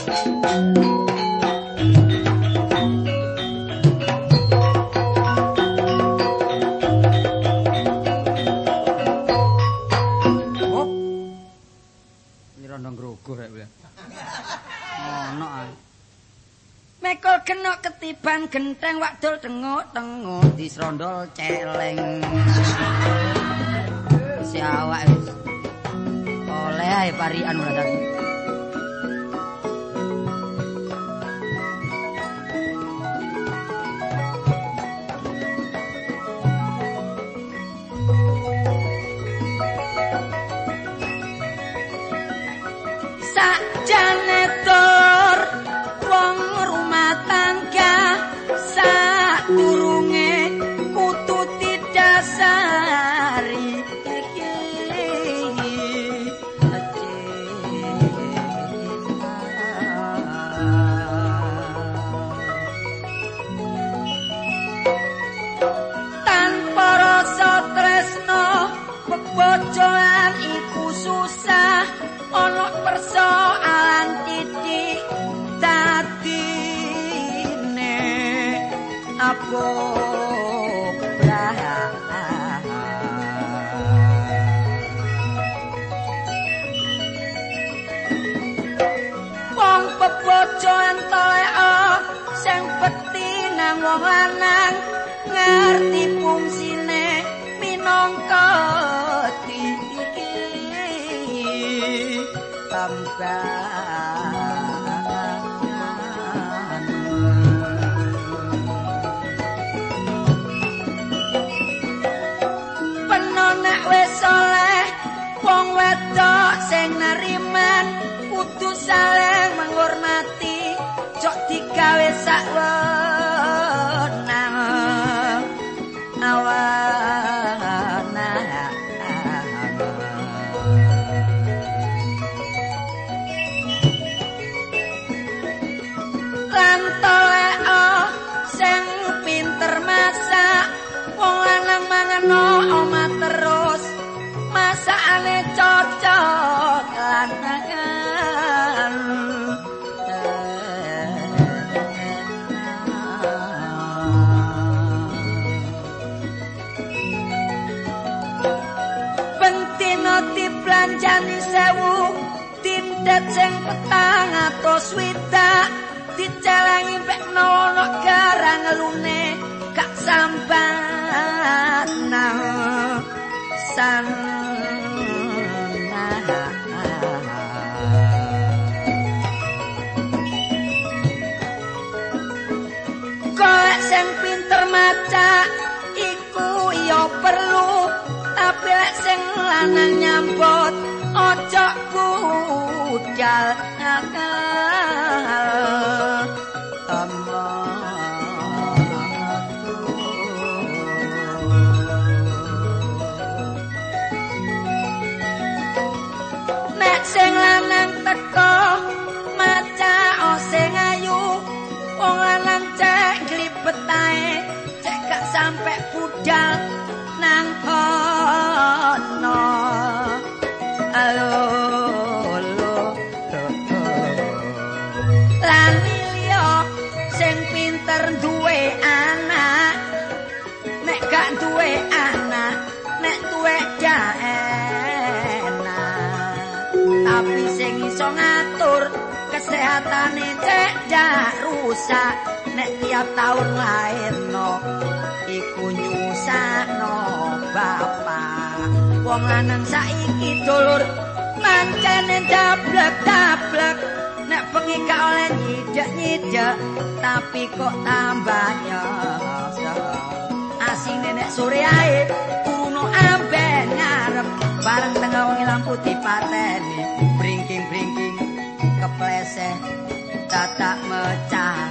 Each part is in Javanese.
Mekol genok ketiban genteng wadul tengok-tengok disrondol celeng. Si awak wis oleh ae parian brother. Sakjane tur wong rumah tangga sadurunge kudu didasari tanpa rasa tresno bebojoan iku susah. Ono persoalan titik dadine apa wong bebojo entoke sing bekti nang wong lanang ngerti fungsine minangka penonek wis oleh wong wedok sing nariman kudu saling menghormati jok digawe sak wenang sing pinter masak wong lanang mangano omah terus masakane cocok lanangan pentino diplanjani 1000 tindet sing 460 dicelengi pekno ono garang lune gak sambana kowe sing pinter maca iku ya perlu tapi lek sing lanang nyambut ojo budal nek sing lanang teko maca sing ayu wong lanang cek glibet ae cek gak sampe budal nang kono alo lan liya sing pinter duwe anak nek gak duwe anak nek duwe enak tapi sing iso ngatur kesehatane cek dak rusak nek tiap taun lairno iku nyusahno bapak wong lanang saiki dulur pancene dablek-dablek nek bengi gak oleh nyidek-nyidek tapi kok tambah nyosok asine nek sore ae kuno amben ngarep bareng tengah wengi lampu dipateni bringking-bringking kepleseh tatak mecah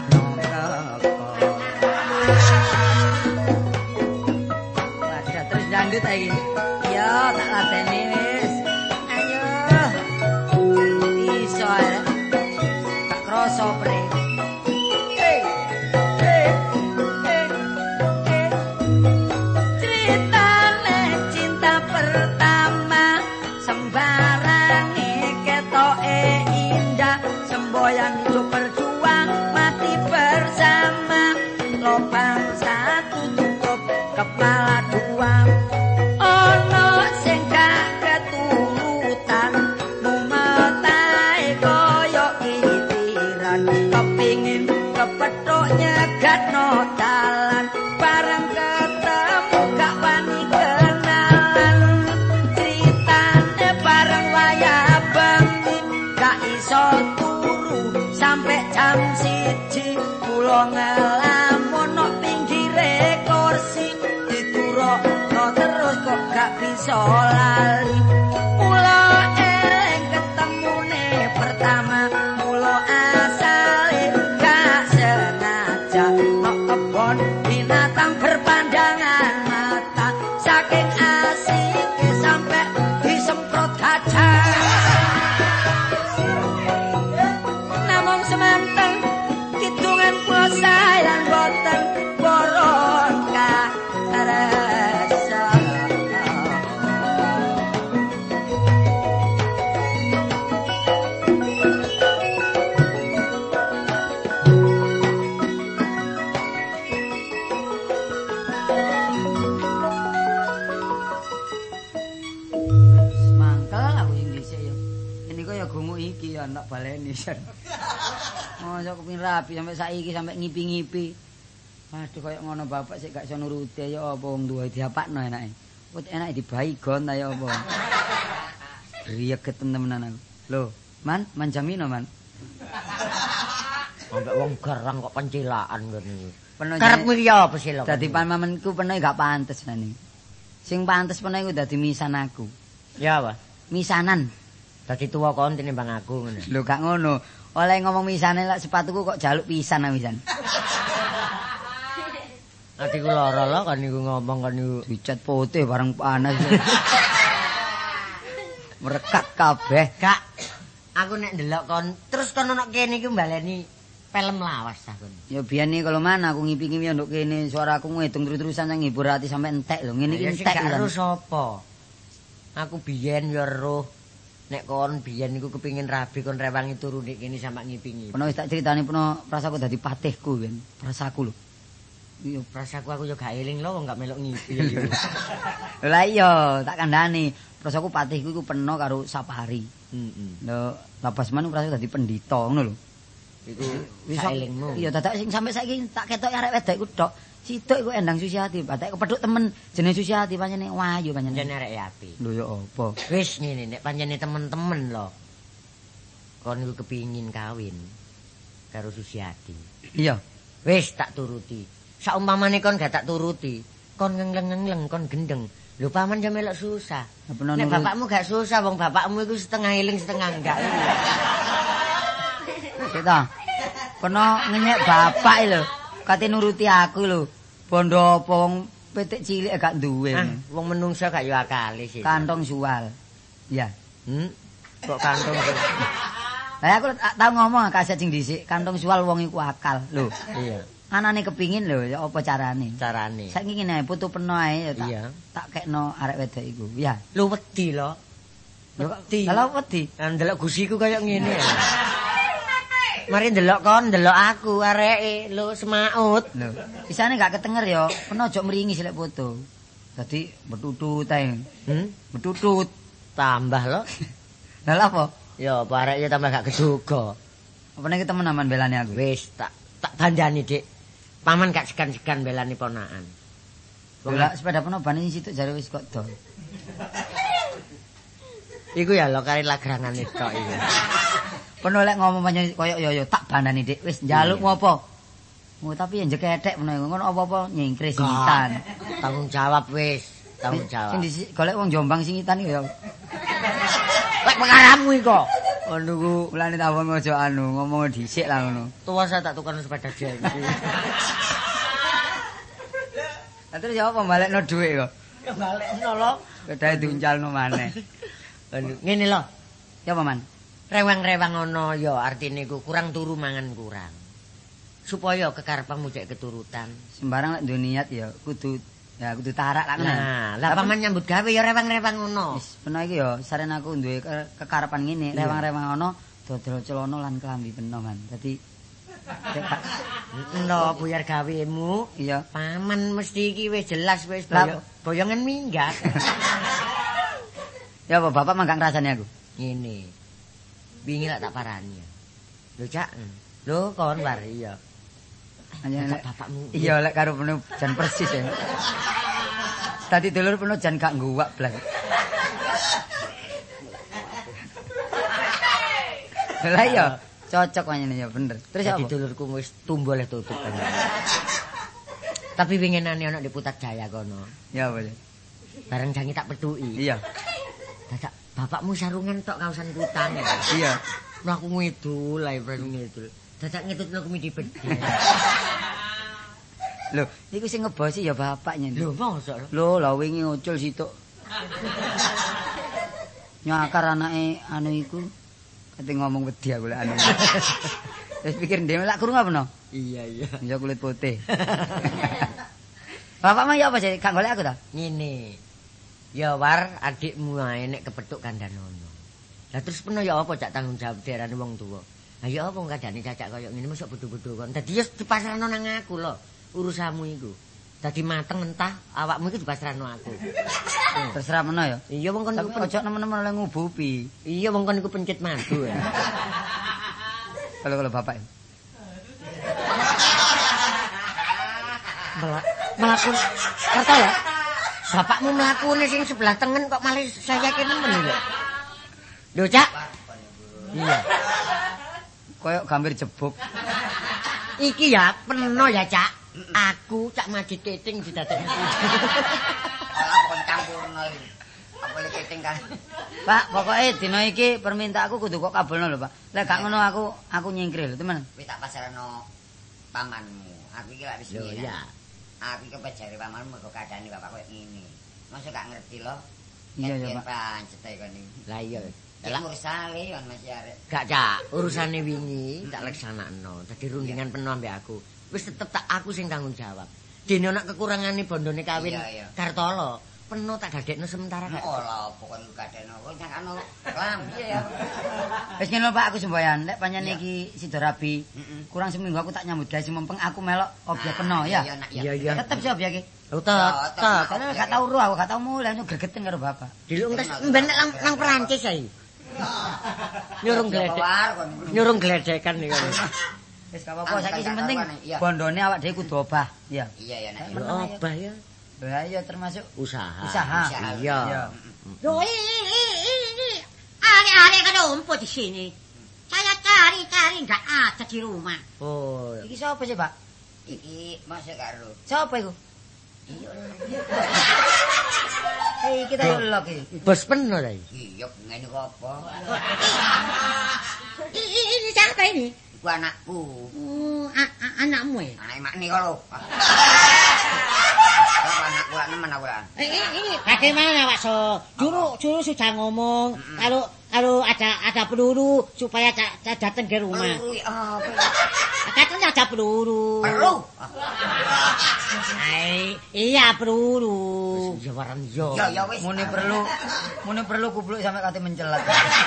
wadah terus dangdut lagi ya tak lateni wis ayo iso tak kroso pre ceritane cinta pertama sembarange ketoke indah sembo goyang hidup berjuang mati bersama lubang satu tutup kepala dua ono sing gak keturutan mumetahe koyo itiran kepingin kepethuk nyegatno dalan bareng ketemu gak wani kenalan critane bareng wayah bengi gak iso turu sampai jam 1 kula ngelamun no pinggire kursi diturokno terus kok gak bisa lali mula eling ketemune pertama mula asale gak sengaja no kebon binatang berpandangan mata saking asik sampai disemprot kaca namung semanten kidungan puasa lan boten boron karasa mangkel aku sing dhisik ya ini kok ya gumuk iki ya ndak baleni mosok kepengin rapi sampai saiki sampai ngipi-ngipi. Aduh koyo ngono bapak sik gak iso nuruti ya apa wong tuwa diapakno enake. Kok enake dibaigon ta ya apa. Riyeget temenan aku. Lho, Man Jamino, Man. Ambek wong garang kok pencilaan ngene. Peno Karepmu iki apa sih lho? dadi pamamenku peno gak pantes nani. Sing pantes peno iku dadi misan aku. Ya apa? Misanan. Dadi tuwa kon tinimbang aku ngene. Lho gak ngono. Oleh ngomong misane lek sepatuku kok jaluk pisan misan. Atiku lara lho kan niku ngomong kan niku Dicat putih bareng panas. Merekat kabeh. Kak, aku nek ndelok kon terus kon ono kene iki mbaleni film lawas ta kon. Ya biyen iki kalau mana aku ngipi-ngipi nduk kene suaraku ngedung terus-terusan nang ngibur ati sampe entek lho. Ngene iki entek karo lho. sapa? Aku biyen ya roh nek kon biyen iku kepengin rabi kon rewangi turu nek kene sampe ngipi-ngipi. Peno wis tak critani peno prasaku dadi patihku ben. Prasaku lho. Iya, prasaku aku ya gak eling lho wong gak melok ngipi. Lah iya, tak kandhani. Prasaku patihku iku peno karo Sapari. Heeh. Lho, lapas man prasaku dadi pendhita ngono lho. Iku sak elingmu. Iya, dadak sing sampe saiki tak ketok arek wedok iku tok. Sitok iku Endang Susiati, batek kepethuk temen jenenge Susiati pancene wayu pancene. Jan arek api. Lho ya apa? Wis ngene nek pancene temen-temen lho. Kon iku kepingin kawin karo Susiati. Iya. Wis tak turuti. Saumpamane kon gak tak turuti, kon ngengleng-ngengleng kon gendeng. Lho paman ya melok susah. Nek bapakmu gak susah, wong bapakmu iku setengah eling setengah enggak. Kita peno ngenyek bapak lho. Kate nuruti aku lho. Bondo apa wong pitik cilik gak duwe. Wong menungsa gak yo akale sih. Kantong sual. Ya. Kok kantong. Lah aku tau ngomong kaset sing dhisik, kantong sual wong iku akal. Lho. Iya. Anane kepingin lho, ya apa carane? Carane. Saiki ngene ae putu peno ae ya tak. Iya. Tak kekno arek wedok iku. Ya. Lu wedi lho. Wedi. Lah wedi. Ndelok gusiku kaya ngene. Mari ndelok kon, ndelok aku areke lho semaut. Lho, isane gak ketenger ya, peno aja mringi silek foto. Dadi betutut ae. Betutut. Tambah lho. Lah lha apa? Ya, areke tambah gak keduga. Apa nek temen aman belani aku? Wis tak bandani, Dik. Paman gak segan-segan belani ponakan. Lah sepeda peno bane situk jare wis kok dol. Iku ya lho kari lagrangan tok iki. Peno lek ngomong pancen koyo yo tak bandani Dik, wis njaluk apa? Oh tapi yang jekethek peno ngono apa-apa nyingkre singitan. Tanggung jawab wis, tanggung jawab. Sing golek wong Jombang singitan ya. Lek pengaramu iko. Ono ku ulane tawon aja ngomong dhisik lah ngono. Tua saya tak tukar sepeda jengki. Lah terus ya apa balekno dhuwit kok? Ya balekno lho. Sepedae diuncalno maneh. Ngene lho. Ya apa man? Rewang-rewang ngono ya artine iku kurang turu mangan kurang. Supaya kekarepanmu cek keturutan. Sembarang lek duwe niat ya kudu tarak lah ngono. Nah, lah paman nyambut gawe ya rewang-rewang ngono. Wis peno iki ya saren aku duwe kekarepan ngene, rewang-rewang ngono dodol celana lan klambi penoman. Dadi no buyar gawemu. Iya. Paman mesti iki wis jelas wis boyongan minggat. Ya apa bapak mangkang rasane aku. Ngene. Wingi lak tak parani. Lho Cak. Lho kon war iya. Anjene bapakmu. Iya lek karo penuh jan persis ya. Tadi dulur penuh jan gak nguwak blas. Lah iya, cocok panjenengan ya bener. Terus apa? Dulurku wis tumbuh le tutup. Tapi winginane ana di Putat Jaya kono. Ya boleh. Bareng jangi tak petuki. Iya. Dadak bapakmu sarungan tok kausan kutang. Iya. Mlaku ngidul, ae ngidul. Dadak ngitutno kemidi bedhe. Lho, iku sing ngebosi ya bapaknya. Lho, mosok. Lho, lah wingi ucul situk. Nyakar anake anu iku. Kate ngomong wedi aku lek anu. Wis pikir ndek lak krungu apa no? Iya. Ya kulit putih. Bapak mah ya apa sih? Gak golek aku ta? Ngene. Ya war adikmu ae nek kepethuk kandhanono. Lah terus peno ya apa cak tanggung jawab derane wong tuwa. Lah ya apa kadane cacak koyo ngene mosok bodho-bodho kon. Dadi ya dipasrahno nang aku lho. Urusanmu iku. Dadi mateng entah awakmu iku dipasrahno aku. Terserah meno ya. Iya wong kon iku ojo nemen-nemen oleh ngubupi. Iya wong kon iku pencit madu. Kalau bapak. Melaku kata ya. Bapakmu mlakune sing sebelah tengen kok malah saya kene men lho. Lho Cak. Iya. Koyok gambir jebuk. Iki ya peno ya Cak. Aku Cak Majid Keting didadekne. Lah kon campurno iki. Apa le keting kan. Pak, pokoke dina iki permintaanku kudu kok kabulno lho, Pak. Lek gak ngono aku nyingkir lho, temen. Wis tak pasrahno pamanmu. Aku iki lak wis ngene. Aku iki pejare pamanmu mergo kadane bapak koyo ngene. Masa gak ngerti lho. Iya ya, Pak. Pancet ae kon iki. Lah iya. Lah ursale kon masih arek. Gak Cak, urusane wingi tak leksanakno. Dadi rundingan penuh ambek aku. Wis tetep tak aku sing tanggung jawab. Dene ana kekurangane bondone kawin Kartolo, penuh tak dadekno sementara gak. Oh lah pokon kadene kok nyakano klam ya. Wis ngene Pak, aku semboyan. Lek panjenengan iki sida rabi, kurang seminggu aku tak nyambut gawe semempeng aku melok obyek peno ya. Iya. Tetep sih obyek iki. Tetep. Karena gak tau roh, aku gak tau mulai gregeten karo bapak. Dilung tes mben nang Perancis ae. Nyurung gledekan iki. Wis gak apa-apa, saiki sing penting bondone awak dhewe kudu obah, ya. Iya ya nek. Obah ya. Lah iya termasuk Usaha. Iya. Loh, ini. Are-are kan umput di sini. Saya cari-cari nggak ada di rumah. Oh. Iki siapa sih, Pak? Iki masuk karo. Siapa iku? Iya. Hei, kita lok iki. Bos peno ta iki. Iya, ngene kok apa? Ini siapa ini? Iku anakku. Anakmu ya? Anak mak nih kalau. Anakku lah nemen aku lah. Ini bagaimana Pak So? Dulu sudah ngomong kalau ada peluru supaya datang ke rumah. Peluru apa? Katanya ada peluru. Peluru? Iya peluru. Ya waran yo. Ya wis. Muni perlu kubluk sampai kate mencelat.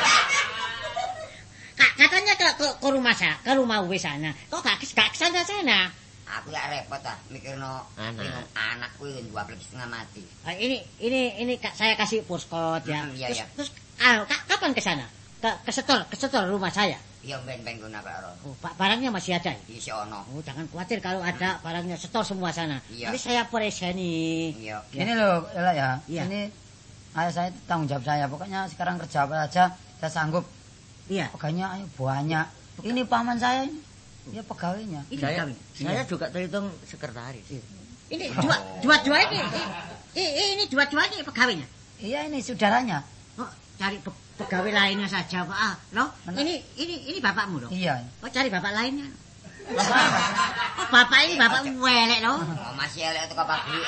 Katanya ke rumah saya, ke rumah uwe sana. Kok gak kesana-sana? Aku ya repot ah mikirno anakku yang 12,5 mati. Ini saya kasih postcode ya. Iya. Terus kapan ke sana? Ke setor rumah saya. Iya ben guna Pak Ron. Oh, barangnya masih ada. Iya ono. Oh, jangan khawatir kalau ada barangnya setor semua sana. Iya. Nanti saya preseni. Iya. Ini loh, Ella ya. Iya. Ini ayah saya tanggung jawab saya. Pokoknya sekarang kerja apa aja saya sanggup. Iya. Pegawainya ayo banyak. Ini paman saya ini. Ya pegawainya. Saya juga terhitung sekretaris. Ini dua-dua ini dua-dua ini pegawainya. Iya ini saudaranya. Oh, cari pegawai lainnya saja, Pak. Loh, ini bapakmu loh. Iya. Oh, cari bapak lainnya. Oh, bapak ini bapak welek loh. Oh, masih elek itu kapak duit.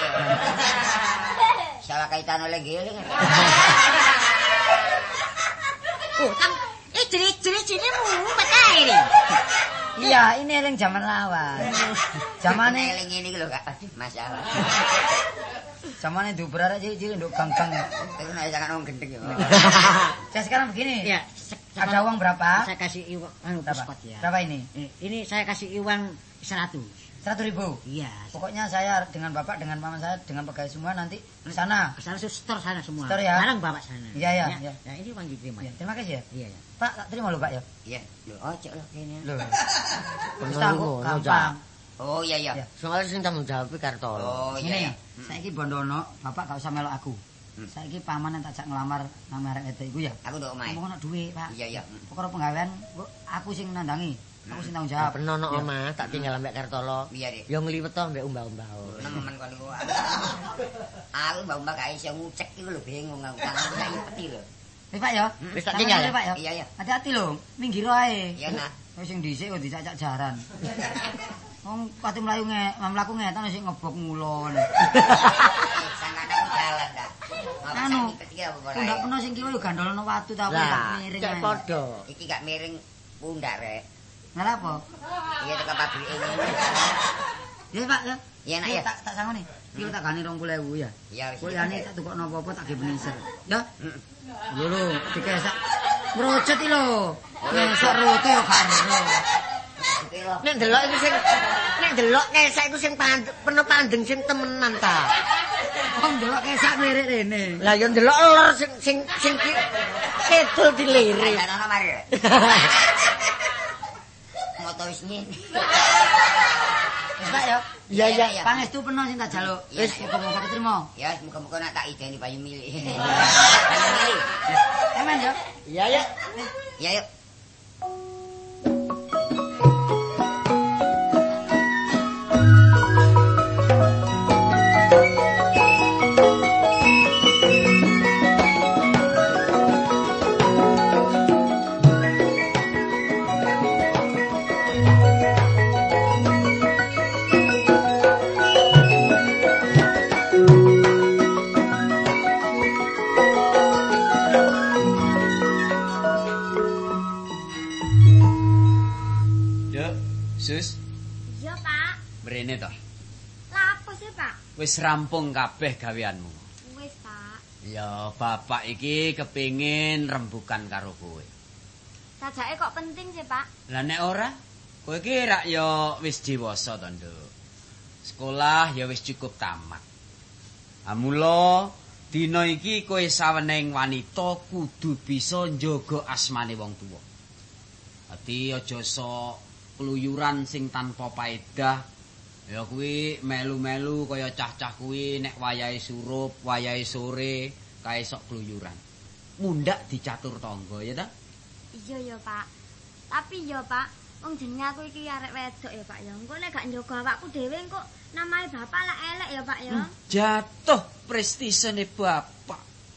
Salah kaitan oleh giling. Oh, ciri-ciri mumpet ini. Iya, ini yang zaman lawas. Zamane eling ngene iki lho, Kak. Aduh, masalah. Zamane diuber arek cilik-cilik nduk gang-gang. Terus nek jangan wong gendeng ya. Saya sekarang begini. Ya, Ada uang berapa? Saya kasih uang Berapa? ya. Berapa ini? Ini saya kasih uang 100. 100.000. Iya. Pokoknya saya dengan Bapak, dengan Paman saya, dengan pegawai semua nanti ke sana. Ke sana store sana semua. Store ya? Barang Bapak sana. Iya. Nah, ini uang diterima. Ya, terima kasih ya. Iya. Pak, tak terima loh Pak ya. Iya. Lho, ojo lho kene. Loh. Bener Ustaz, ngono, gampang. Oh iya. Ya. Soale sing tanggung jawab Kartolo. Oh Ini, iya. saiki Bondono, Bapak gak usah melok aku. Saiki paman yang tajak ngelamar nama arek itu iku ya. Aku ndok omahe. Ngomong duit, Pak. Iya. Perkara penggawean kok aku sing nandangi. Aku sing tanggung jawab. Penono omah tak tinggal ambek Kartolo. Iya, Dik. Yo ngliwet to ambek umbah-umbah. Nemen kon niku. Aku mbak-mbak gak iso ngucek iku lho bingung aku. Tanganku sak peti lho. Pak ya. Wis tak Tangan tinggal aja, ya? Pak ya. Iya. Hati-hati lho, minggir ae. Iya, Nak. Wis sing dhisik kok dicacak jaran. Wong pati mlayu mlaku ngetan sik ngebok ngulon. Sangat aku jalan dah. Anu, pundak peno sing kiwa yo gandolno watu ta Lah, miring. cek padha. Iki gak miring pundak rek. Lah apa? Iya tekan pabrik ini. Ya Pak ya. Iya nak ya. Tak sangoni. Iki tak gani 20.000 ya. Iya wis. Kuliane tak tukokno apa-apa tak ge beniser. Ya. Lho dikesak. Mrocet iki lho. Ngesek rote yo karo. Nek delok kesek iku sing penuh pandeng sing temenan ta. Wong delok kesak mlirik rene. Lah yo ndelok lor sing kedul dilirik. Ana mari. Moto wis ngene. Wis Pak ya. Iya. Pangestu peno sing tak jaluk. Wis muga-muga ketrima. Ya muga-muga nak tak ideni bayu milik. Aman ya. Iya ya. Ya yuk. Sus, Iya, Pak. mrene to. Lah apa sih, Pak? Wis rampung kabeh gaweanmu. Wis, Pak. Ya, bapak iki kepingin rembukan karo kowe. Sajake kok penting sih, Pak? Lah nek ora, kowe iki rak ya wis dewasa to, Nduk. Sekolah ya wis cukup tamat. Amula dina iki kowe saweneng wanita kudu bisa njaga asmane wong tuwa. Dadi aja sok keluyuran sing tanpa paedah. Ya kuwi melu-melu kaya cah-cah kuwi nek wayahe surup, wayahe sore kae sok keluyuran. Mundak dicatur tangga ya ta? Iya ya, Pak. Tapi ya, Pak, wong jenenge aku iki arek wedok ya, Pak ya. Engko nek gak njaga awakku dhewe engko namae bapak lah elek ya, Pak ya. Jatuh prestisene bapak.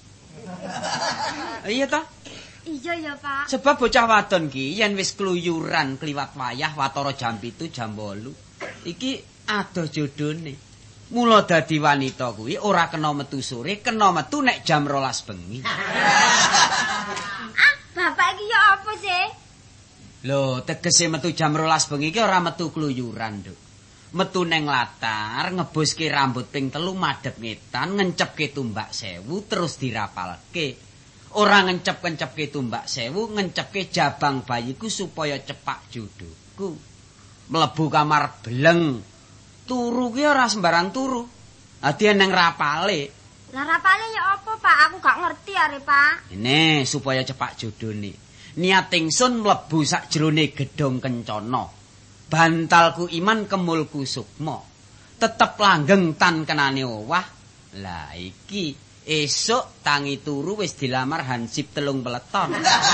Iya ta? Iya ya, Pak. Sebab bocah wadon ki yen wis keluyuran kliwat wayah watara jam 7 jam 8 iki adoh jodhone. Mula dadi wanita kuwi ora kena metu sore, kena metu nek jam 12 bengi. Bapak iki ya apa sih? Lho, tegese metu jam 12 bengi iki ora metu keluyuran, Nduk. Metu neng latar, ngebuske rambut ping 3 madhep ngetan, ngencepke tumbak 1000 terus dirapalke. Ora ngencep-ngencepke tumbak 1000, ngencepke jabang bayiku supaya cepak jodohku. Mlebu kamar bleng. Turu ki ora sembarang turu. Dadi neng rapale. Lah rapale ya apa, Pak? Aku gak ngerti are, Pak. Ini supaya cepak jodone. Niat ingsun mlebu sakjroning gedhong kencana. Bantalku iman kemulku sukma. Tetep langgeng tan kenane owah. Lah iki esuk tangi turu wis dilamar hansip 3 peleton.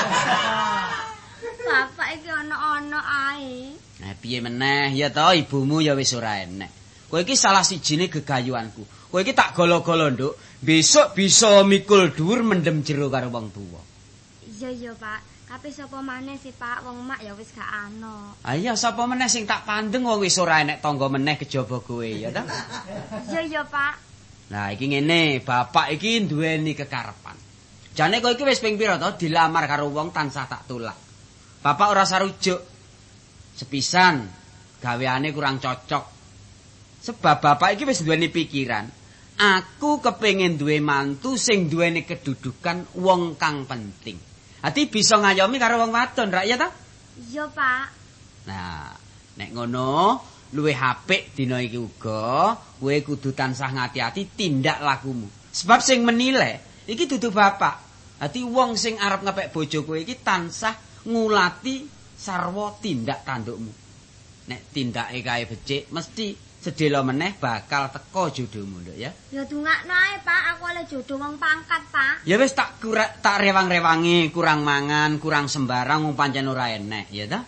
Bapak iki ana-ana ae. Nah piye meneh ya to ibumu ya wis ora enek. Kowe iki salah sijine gegayuanku. Kowe iki tak golo-golo, Nduk. Besok bisa mikul dhuwur mendem jero karo wong tuwa. Iya, Pak. Tapi sapa maneh sih, Pak? Wong mak ya wis gak ana. Ah iya sapa meneh sing tak pandeng wong wis ora enek tangga meneh kejaba kowe ya ta? Iya, Pak. Nah iki ngene, bapak iki duweni kekarepan. Jane kowe iki wis ping pira to dilamar karo wong tansah tak tolak. Bapak ora sarujuk. Sepisan gaweane kurang cocok. Sebab bapak iki wis duweni pikiran. Aku kepengin duwe mantu sing duweni kedudukan wong kang penting. Ati bisa ngayomi karo wong wadon, rak ya ta? Iya, Pak. Nah, nek ngono luwih apik dina iki uga kowe kudu tansah ngati-ati tindak lakumu. Sebab sing menilai iki dudu bapak. Dadi wong sing arep ngepek bojo kowe iki tansah ngulati sarwa tindak tandukmu. Nek tindake kae becik mesti sedhela meneh bakal teko jodohmu nduk ya. Ya dungakno ae, Pak. Aku oleh jodoh wong pangkat, Pak. Ya wis tak rewang-rewangi, kurang mangan, kurang sembarang wong pancen ora enek, ya ta?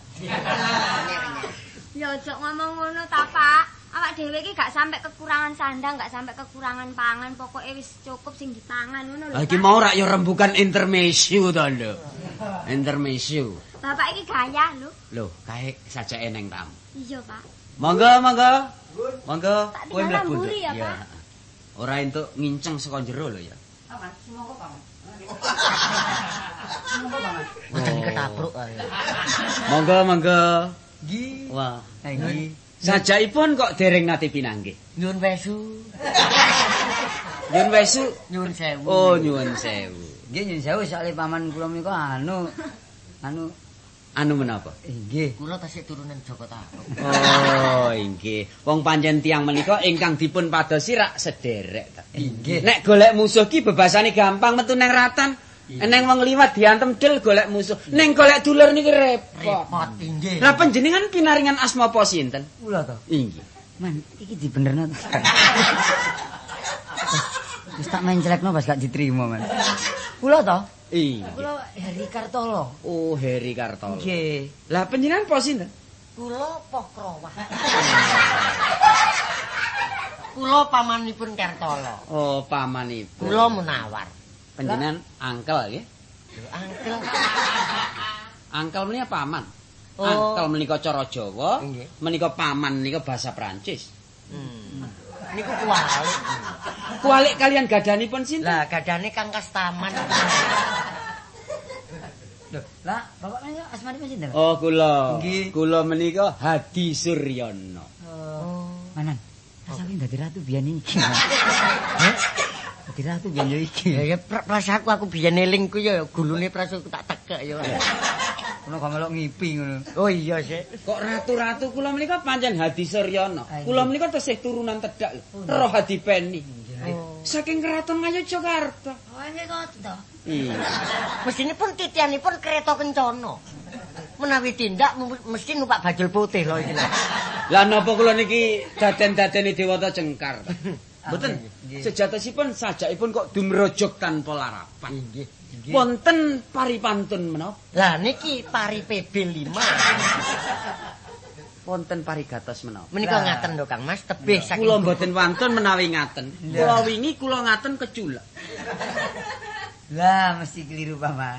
Ya aja ngomong ngono ta, Pak. Awak dhewe iki gak sampe kekurangan sandang, gak sampe kekurangan pangan, pokoke wis cukup sing dipangan ngono lho. Iki mau rak ya rembukan intermezzo to, Nduk. Intermezzo. Bapak iki gaya lho. Lho, kae sajake neng tamu. Iya, Pak. Monggo, monggo. Monggo, Tak kowe tinggal mlebu. mburi ya, Nduk. Pak. Ora entuk nginceng saka jero lho ya. Paman, semoga paman. Boten ketabruk ae. Monggo, monggo. Nggih. Wah, Nggih. sajakipun kok dereng nate pinanggih. Nyuwun wesu. Nyuwun wesu. Nyuwun sewu. Oh, nyuwun sewu. Nggih nyun sewu soalé paman kula menika Anu menapa? nggih. Kula tasih turunan Joko Tarub. Oh, inggih. Wong pancen tiyang menika ingkang dipun padosi rak sederek. Inggih. Nek golek musuh ki bebasane gampang metu nang ratan. Eneng wong liwat diantem del golek musuh. Ning golek dulur niki repot. Repot inggih. Lah panjenengan pinaringan asma apa sinten? Kula to. Inggih. Man, iki dibenerno to. Wis tak menclekno pas gak diterima, Man. Kula to? Iya. Kula Heri Kartolo. Oh, Heri Kartolo. Nggih. Lah panjenengan apa sinten? Kula Pokrowah. Kula pamanipun Kartolo. Oh, pamanipun. Kula Munawar. Panjenengan angkel nggih. Lho, angkel. Angkel menika paman. Oh. Angkel menika cara Jawa, Nggih. menika paman menika bahasa Prancis. Niku kualik. Kualik kalian gadanipun sinten? Lah gadane Kang Kastaman. Lho, lah bapak menika asmanipun sinten? Oh, kula. Nggih. Kula menika Hadi Suryono. Oh. Manan. Rasane dadi ratu biyen iki. Heh? Dadi ratu biyen yo iki. Ya prasaku aku biyen eling ku ya gulune prasaku tak tekek ya. Ono kok melok ngipi ngono. Oh iya sih. Kok ratu-ratu kula menika pancen Hadi Suryono. Ah, Kula menika tesih turunan tedak lho. Roh Hadi Peni. Oh. Saking keraton Ngayogyakarta. Oh, nggih kok to. Iya. Mestinipun titianipun kereta kencana. Menawi tindak mesti numpak bajul putih lho iki. Lah napa kula niki daden-dadene Dewata Cengkar. Mboten. Nggih. Sejatosipun sajakipun kok dumrojok tanpa larapan. Nggih. Wonten paripantun menapa? Lah niki pari PB5. Wonten parigatos menapa? Menika ngaten lho Kang Mas, tebih saking Kula mboten wantun menawi ngaten. Kula wingi kula ngaten keculak. Lah mesti keliru paman.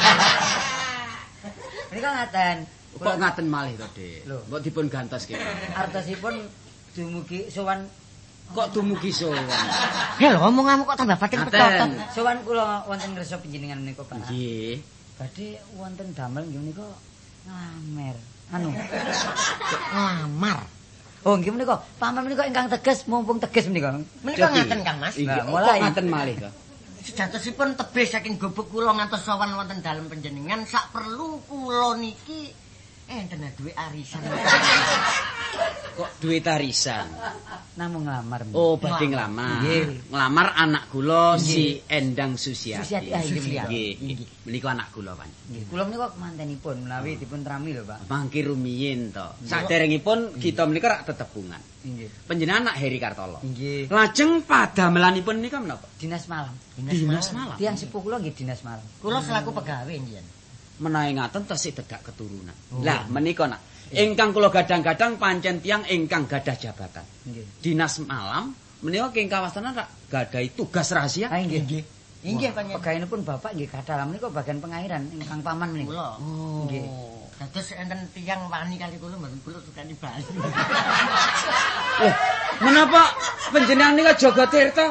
Menika ngaten. Kok ngaten malih to, Dik? Lho. Mbok dipun gantos kene. Artosipun dumugi sowan Kok dumugi sowan? He lho omonganmu kok tambah pating petotot. sowan kula wonten ngersa panjenengan menika Pak. Nggih. Badhe wonten damel nggih menika ngamer. Anu. Ngamar. Oh nggih menika paman menika ingkang tegas mumpung tegas menika. Menika ngaten Kang Mas. Iya, Nah, mulai. kok ngaten malih kok. Sejatosipun tebih saking gubuk kula ngantos sowan wonten dalem panjenengan sak perlu kula niki enten duwe arisan. Kok duwe tarisan. Namung nglamar. Oh, badhe nglamar. Nggih. Nglamar anak kula si Endang Susiati. Susiati, ah, nggih, Nggih. Menika anak kula, Pak. Nggih. Kula menika mantenipun menawi dipun trami lho, Pak. Mangke rumiyin to. Saderengipun kita menika rak tetepungan. Nggih. Panjenengan anak Heri Kartolo. Nggih. Lajeng padamelanipun menika menapa? Dinas malam. Dinas malam. Tiang sepuh kula nggih dinas malam. Kula selaku pegawai njen. Menawi ngaten tesih dedak keturunan. Lah menika nak ingkang kula gadang-gadang pancen tiyang ingkang gadah jabatan. Nggih. Dinas malam menika king kawastanan rak gadahi tugas rahasia. Ah nggih. Inggih panjenengan. Pegawinipun Bapak nggih kathah menika bagian pengairan ingkang paman menika. Kula. Oh. Nggih. Dados enten tiyang wani kali kula mboten kula sukani Bali. Menapa panjenengan nika jaga tirta?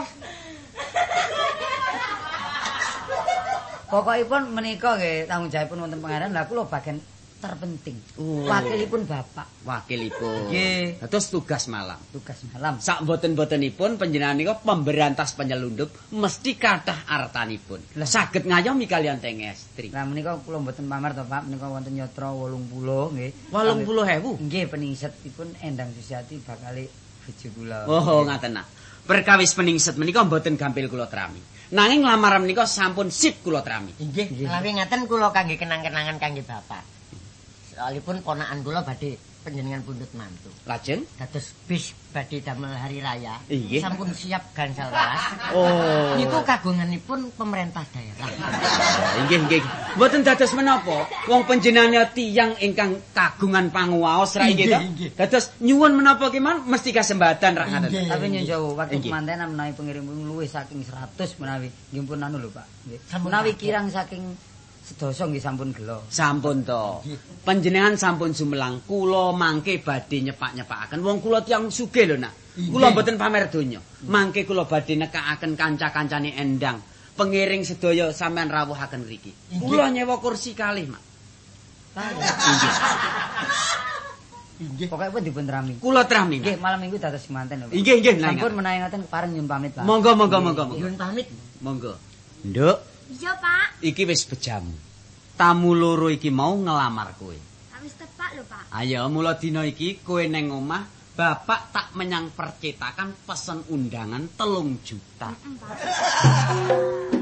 Pokokipun menika nggih tanggung jawabipun wonten pengairan. Lah kula bagian terpenting. Oh. Wakilipun bapak. Wakilipun. Nggih. Terus tugas malam. Tugas malam. Sak mboten-mbotenipun panjenengan nika pemberantas penyelundup mesti kathah artanipun. Saged ngayomi kalian teng estri. Lah menika kula mboten pamar to Pak, menika wonten yatra 80 nggih. 80.000. Nggih peningsetipun Endang Susiati bakal bojo kula. Oh, ngaten nah. Perkawis peningset menika mboten gampil kula trami. Nanging lamaran menika sampun sip kula trami. Nggih, menawi ngaten kula kangge kenang-kenangan kangge bapak. Soalipun ponakan kula badhe panjenengan pundhut mantu. Lajeng Dados bis badhe damel hari raya. Inggih. Sampun siap gangsal welas. Oh. Niku kagunganipun pemerintah daerah. Inggih. Mboten dados menapa, wong panjenengan tiyang ingkang kagungan panguwaos ra inggih to. Dados nyuwun menapa keman mesti kasembatan ra ngaten. Tapi nyuwun sewu waktu Inggih. kemantenan menawi pengirim luwih saking 100 menawi nggih pun anu lho Pak. Nggih. Sampun Menawi kakek. kirang saking sedasa nggih sampun gelo. Sampun to. Panjenengan sampun sumelang kula mangke badhe nyepak-nyepakaken. Wong kula tiyang sugih lho nak. Kula mboten pamer donya. Mangke kula badhe nekakaken kanca-kancane Endang. Pengiring sedaya sampean rawuhaken mriki. Kula nyewa kursi kalih, Mak. Nggih. Pokoke pun dipun rami. Kula trami. Nggih, malam minggu dados semanten lho. Pak. Inggih. Sampun menawi ngoten pareng nyuwun pamit, Pak. Monggo. Nyuwun pamit. Monggo. Nduk, Iya, Pak. iki wis bejamu. Tamu loro iki mau ngelamar kowe. Tak wis tepak lho, Pak. Ayo mula dina iki kowe neng omah, bapak tak menyang percetakan pesen undangan 3 juta. Pak.